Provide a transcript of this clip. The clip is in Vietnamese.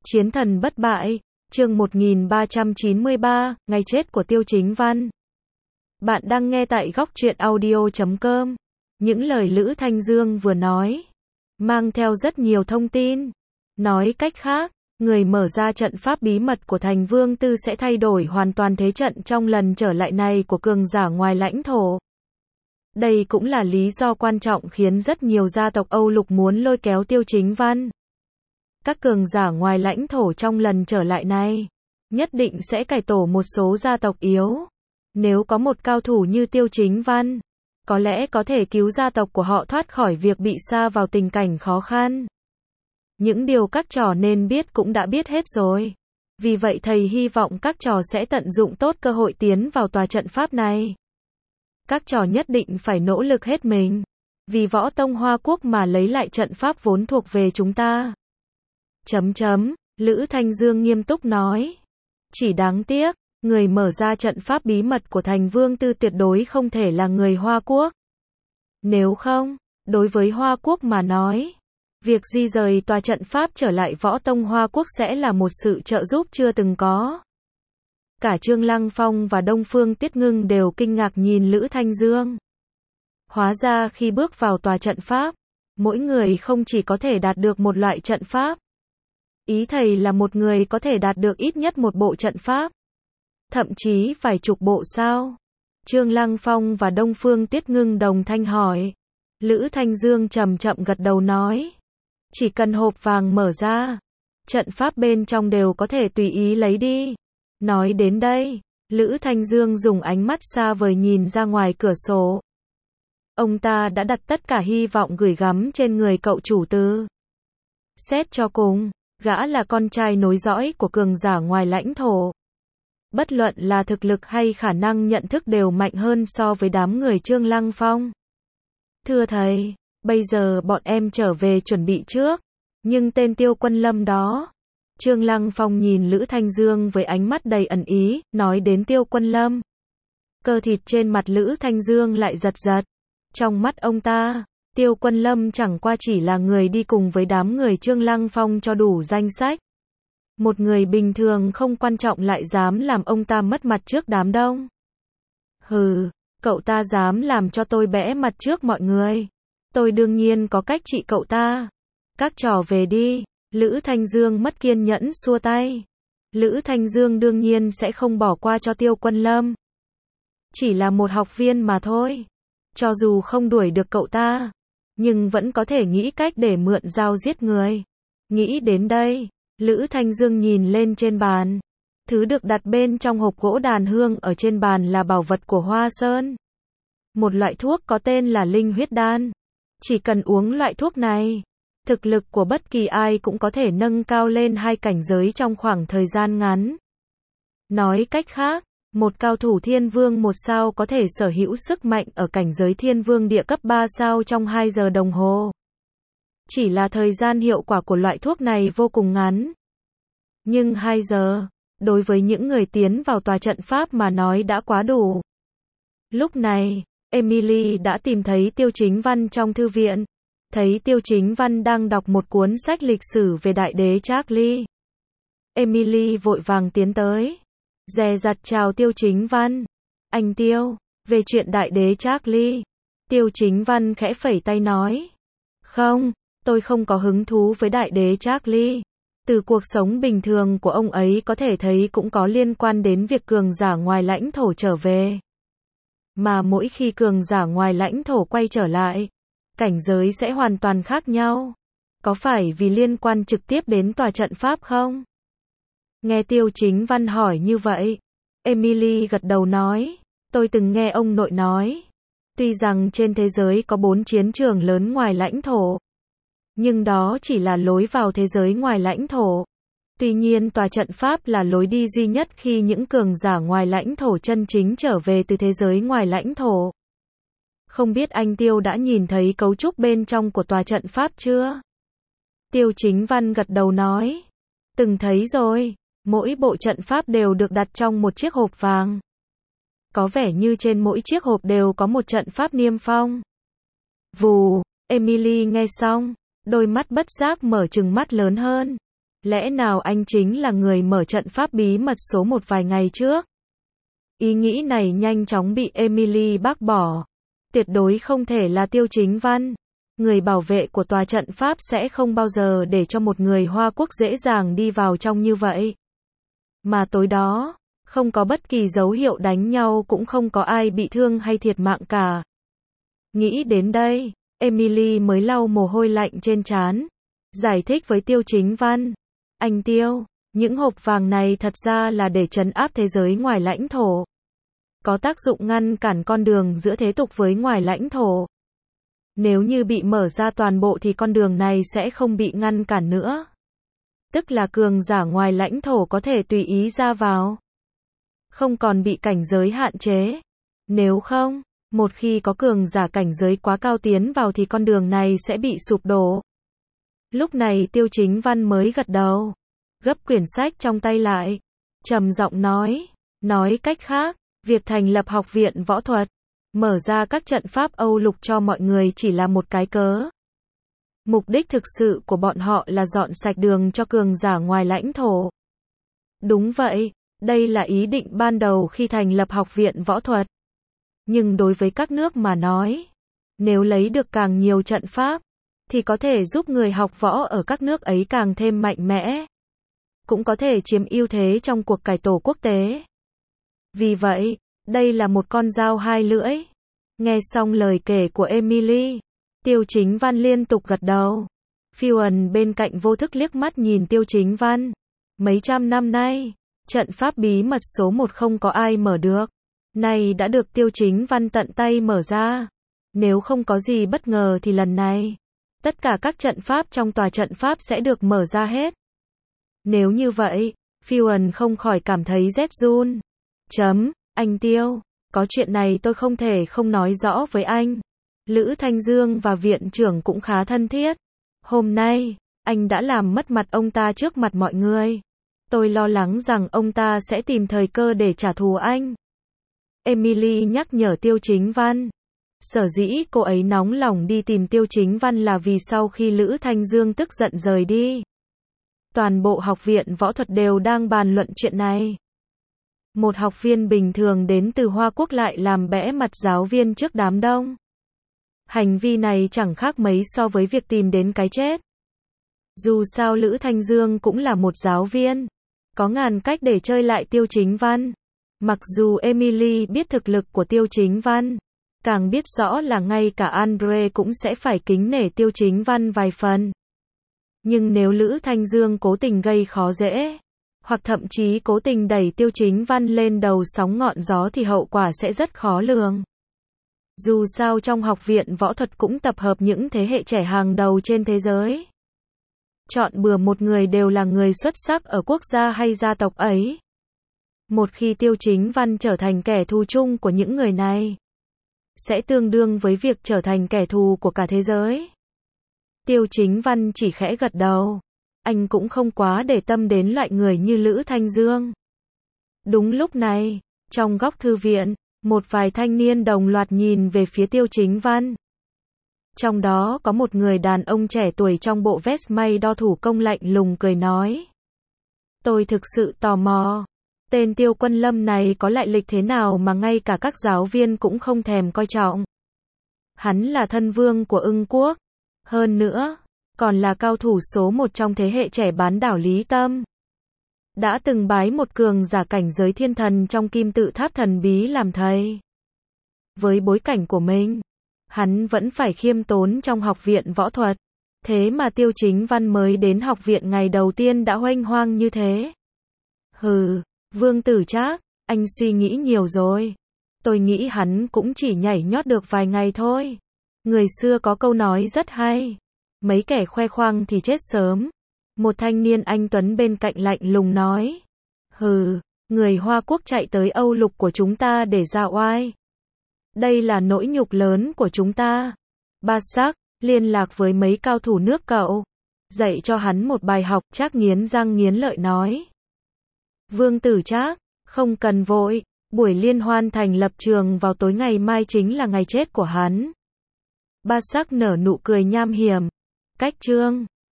Chiến thần bất bại, chương 1393, ngày chết của Tiêu Chính Văn. Bạn đang nghe tại góc truyện audio.com. Những lời Lữ Thanh Dương vừa nói, mang theo rất nhiều thông tin. Nói cách khác, người mở ra trận pháp bí mật của Thành Vương Tư sẽ thay đổi hoàn toàn thế trận trong lần trở lại này của cường giả ngoài lãnh thổ. Đây cũng là lý do quan trọng khiến rất nhiều gia tộc Âu Lục muốn lôi kéo Tiêu Chính Văn. Các cường giả ngoài lãnh thổ trong lần trở lại này, nhất định sẽ cải tổ một số gia tộc yếu. Nếu có một cao thủ như Tiêu Chính Văn, có lẽ có thể cứu gia tộc của họ thoát khỏi việc bị sa vào tình cảnh khó khăn. Những điều các trò nên biết cũng đã biết hết rồi. Vì vậy thầy hy vọng các trò sẽ tận dụng tốt cơ hội tiến vào tòa trận pháp này. Các trò nhất định phải nỗ lực hết mình, vì Võ Tông Hoa Quốc mà lấy lại trận pháp vốn thuộc về chúng ta. Lữ Thanh Dương nghiêm túc nói. Chỉ đáng tiếc, người mở ra trận pháp bí mật của Thành Vương Tư tuyệt đối không thể là người Hoa Quốc. Nếu không, đối với Hoa Quốc mà nói, việc di rời tòa trận pháp trở lại Võ Tông Hoa Quốc sẽ là một sự trợ giúp chưa từng có. Cả Trương Lăng Phong và Đông Phương Tiết Ngưng đều kinh ngạc nhìn Lữ Thanh Dương. Hóa ra khi bước vào tòa trận pháp, mỗi người không chỉ có thể đạt được một loại trận pháp. Ý thầy là một người có thể đạt được ít nhất một bộ trận pháp. Thậm chí vài chục bộ sao? Trương Lăng Phong và Đông Phương Tiết Ngưng đồng thanh hỏi. Lữ Thanh Dương chậm chậm gật đầu nói. Chỉ cần hộp vàng mở ra, trận pháp bên trong đều có thể tùy ý lấy đi. Nói đến đây, Lữ Thanh Dương dùng ánh mắt xa vời nhìn ra ngoài cửa sổ. Ông ta đã đặt tất cả hy vọng gửi gắm trên người cậu chủ Tư. Xét cho cùng, gã là con trai nối dõi của cường giả ngoài lãnh thổ. Bất luận là thực lực hay khả năng nhận thức đều mạnh hơn so với đám người Trương Lăng Phong. Thưa thầy, bây giờ bọn em trở về chuẩn bị trước. Nhưng tên Tiêu Quân Lâm đó. Trương Lăng Phong nhìn Lữ Thanh Dương với ánh mắt đầy ẩn ý, nói đến Tiêu Quân Lâm. Cơ thịt trên mặt Lữ Thanh Dương lại giật giật. Trong mắt ông ta, Tiêu Quân Lâm chẳng qua chỉ là người đi cùng với đám người Trương Lăng Phong cho đủ danh sách. Một người bình thường không quan trọng lại dám làm ông ta mất mặt trước đám đông. Hừ, cậu ta dám làm cho tôi bẽ mặt trước mọi người. Tôi đương nhiên có cách trị cậu ta. Các trò về đi. Lữ Thanh Dương mất kiên nhẫn xua tay. Lữ Thanh Dương đương nhiên sẽ không bỏ qua cho Tiêu Quân Lâm. Chỉ là một học viên mà thôi. Cho dù không đuổi được cậu ta, nhưng vẫn có thể nghĩ cách để mượn dao giết người. Nghĩ đến đây, Lữ Thanh Dương nhìn lên trên bàn. Thứ được đặt bên trong hộp gỗ đàn hương ở trên bàn là bảo vật của Hoa Sơn. Một loại thuốc có tên là linh huyết đan. Chỉ cần uống loại thuốc này, thực lực của bất kỳ ai cũng có thể nâng cao lên 2 cảnh giới trong khoảng thời gian ngắn. Nói cách khác, một cao thủ thiên vương 1 sao có thể sở hữu sức mạnh ở cảnh giới thiên vương địa cấp 3 sao trong 2 giờ đồng hồ. Chỉ là thời gian hiệu quả của loại thuốc này vô cùng ngắn. Nhưng 2 giờ, đối với những người tiến vào tòa trận pháp mà nói đã quá đủ. Lúc này, Emily đã tìm thấy Tiêu Chính Văn trong thư viện. Thấy Tiêu Chính Văn đang đọc một cuốn sách lịch sử về đại đế Charlie. Emily vội vàng tiến tới. Dè dặt chào Tiêu Chính Văn. Anh Tiêu, về chuyện đại đế Charlie. Tiêu Chính Văn khẽ phẩy tay nói. Không, tôi không có hứng thú với đại đế Charlie. Từ cuộc sống bình thường của ông ấy có thể thấy cũng có liên quan đến việc cường giả ngoài lãnh thổ trở về. Mà mỗi khi cường giả ngoài lãnh thổ quay trở lại, cảnh giới sẽ hoàn toàn khác nhau. Có phải vì liên quan trực tiếp đến tòa trận pháp không? Nghe Tiêu Chính Văn hỏi như vậy, Emily gật đầu nói, tôi từng nghe ông nội nói. Tuy rằng trên thế giới có 4 chiến trường lớn ngoài lãnh thổ, nhưng đó chỉ là lối vào thế giới ngoài lãnh thổ. Tuy nhiên tòa trận pháp là lối đi duy nhất khi những cường giả ngoài lãnh thổ chân chính trở về từ thế giới ngoài lãnh thổ. Không biết anh Tiêu đã nhìn thấy cấu trúc bên trong của tòa trận pháp chưa? Tiêu Chính Văn gật đầu nói. Từng thấy rồi, mỗi bộ trận pháp đều được đặt trong một chiếc hộp vàng. Có vẻ như trên mỗi chiếc hộp đều có một trận pháp niêm phong. Vù, Emily nghe xong, đôi mắt bất giác mở trừng mắt lớn hơn. Lẽ nào anh chính là người mở trận pháp bí mật số 1 vài ngày trước? Ý nghĩ này nhanh chóng bị Emily bác bỏ. Tuyệt đối không thể là Tiêu Chính Văn. Người bảo vệ của tòa trận pháp sẽ không bao giờ để cho một người Hoa Quốc dễ dàng đi vào trong như vậy. Mà tối đó, không có bất kỳ dấu hiệu đánh nhau, cũng không có ai bị thương hay thiệt mạng cả. Nghĩ đến đây, Emily mới lau mồ hôi lạnh trên trán, giải thích với Tiêu Chính Văn. Anh Tiêu, những hộp vàng này thật ra là để trấn áp thế giới ngoài lãnh thổ. Có tác dụng ngăn cản con đường giữa thế tục với ngoài lãnh thổ. Nếu như bị mở ra toàn bộ thì con đường này sẽ không bị ngăn cản nữa. Tức là cường giả ngoài lãnh thổ có thể tùy ý ra vào. Không còn bị cảnh giới hạn chế. Nếu không, một khi có cường giả cảnh giới quá cao tiến vào thì con đường này sẽ bị sụp đổ. Lúc này Tiêu Chính Văn mới gật đầu, gấp quyển sách trong tay lại, trầm giọng nói cách khác, việc thành lập học viện võ thuật, mở ra các trận pháp Âu Lục cho mọi người chỉ là một cái cớ. Mục đích thực sự của bọn họ là dọn sạch đường cho cường giả ngoài lãnh thổ. Đúng vậy, đây là ý định ban đầu khi thành lập học viện võ thuật. Nhưng đối với các nước mà nói, nếu lấy được càng nhiều trận pháp, thì có thể giúp người học võ ở các nước ấy càng thêm mạnh mẽ. Cũng có thể chiếm ưu thế trong cuộc cải tổ quốc tế. Vì vậy, đây là một con dao hai lưỡi. Nghe xong lời kể của Emily, Tiêu Chính Văn liên tục gật đầu. Phiêu bên cạnh vô thức liếc mắt nhìn Tiêu Chính Văn. Mấy trăm năm nay, trận pháp bí mật số 1 không có ai mở được. Này đã được Tiêu Chính Văn tận tay mở ra. Nếu không có gì bất ngờ thì lần này, tất cả các trận pháp trong tòa trận pháp sẽ được mở ra hết. Nếu như vậy, Phiêu không khỏi cảm thấy rét run. Anh Tiêu, có chuyện này tôi không thể không nói rõ với anh. Lữ Thanh Dương và viện trưởng cũng khá thân thiết. Hôm nay, anh đã làm mất mặt ông ta trước mặt mọi người. Tôi lo lắng rằng ông ta sẽ tìm thời cơ để trả thù anh. Emily nhắc nhở Tiêu Chính Văn. Sở dĩ cô ấy nóng lòng đi tìm Tiêu Chính Văn là vì sau khi Lữ Thanh Dương tức giận rời đi, toàn bộ học viện võ thuật đều đang bàn luận chuyện này. Một học viên bình thường đến từ Hoa Quốc lại làm bẽ mặt giáo viên trước đám đông. Hành vi này chẳng khác mấy so với việc tìm đến cái chết. Dù sao Lữ Thanh Dương cũng là một giáo viên, có ngàn cách để chơi lại Tiêu Chính Văn. Mặc dù Emily biết thực lực của Tiêu Chính Văn, càng biết rõ là ngay cả Andre cũng sẽ phải kính nể Tiêu Chính Văn vài phần. Nhưng nếu Lữ Thanh Dương cố tình gây khó dễ, hoặc thậm chí cố tình đẩy Tiêu Chính Văn lên đầu sóng ngọn gió thì hậu quả sẽ rất khó lường. Dù sao trong học viện võ thuật cũng tập hợp những thế hệ trẻ hàng đầu trên thế giới. Chọn bừa một người đều là người xuất sắc ở quốc gia hay gia tộc ấy. Một khi Tiêu Chính Văn trở thành kẻ thù chung của những người này, sẽ tương đương với việc trở thành kẻ thù của cả thế giới. Tiêu Chính Văn chỉ khẽ gật đầu. Anh cũng không quá để tâm đến loại người như Lữ Thanh Dương. Đúng lúc này, trong góc thư viện, một vài thanh niên đồng loạt nhìn về phía Tiêu Chính Văn. Trong đó có một người đàn ông trẻ tuổi trong bộ vest may đo thủ công lạnh lùng cười nói. Tôi thực sự tò mò. Tên Tiêu Quân Lâm này có lại lịch thế nào mà ngay cả các giáo viên cũng không thèm coi trọng. Hắn là thân vương của Ưng Quốc. Hơn nữa, còn là cao thủ số 1 trong thế hệ trẻ bán đảo Lý Tâm. Đã từng bái một cường giả cảnh giới thiên thần trong kim tự tháp thần bí làm thầy. Với bối cảnh của mình, hắn vẫn phải khiêm tốn trong học viện võ thuật. Thế mà Tiêu Chính Văn mới đến học viện ngày đầu tiên đã huênh hoang như thế. Hừ, Vương Tử Trác, anh suy nghĩ nhiều rồi. Tôi nghĩ hắn cũng chỉ nhảy nhót được vài ngày thôi. Người xưa có câu nói rất hay. Mấy kẻ khoe khoang thì chết sớm. Một thanh niên anh tuấn bên cạnh lạnh lùng nói. Hừ, người Hoa Quốc chạy tới Âu Lục của chúng ta để ra oai. Đây là nỗi nhục lớn của chúng ta. Ba Sắc, liên lạc với mấy cao thủ nước cậu. Dạy cho hắn một bài học. Trác nghiến răng nghiến lợi nói. Vương Tử Trác, không cần vội. Buổi liên hoan thành lập trường vào tối ngày mai chính là ngày chết của hắn. Ba Sắc nở nụ cười nham hiểm. Cách chương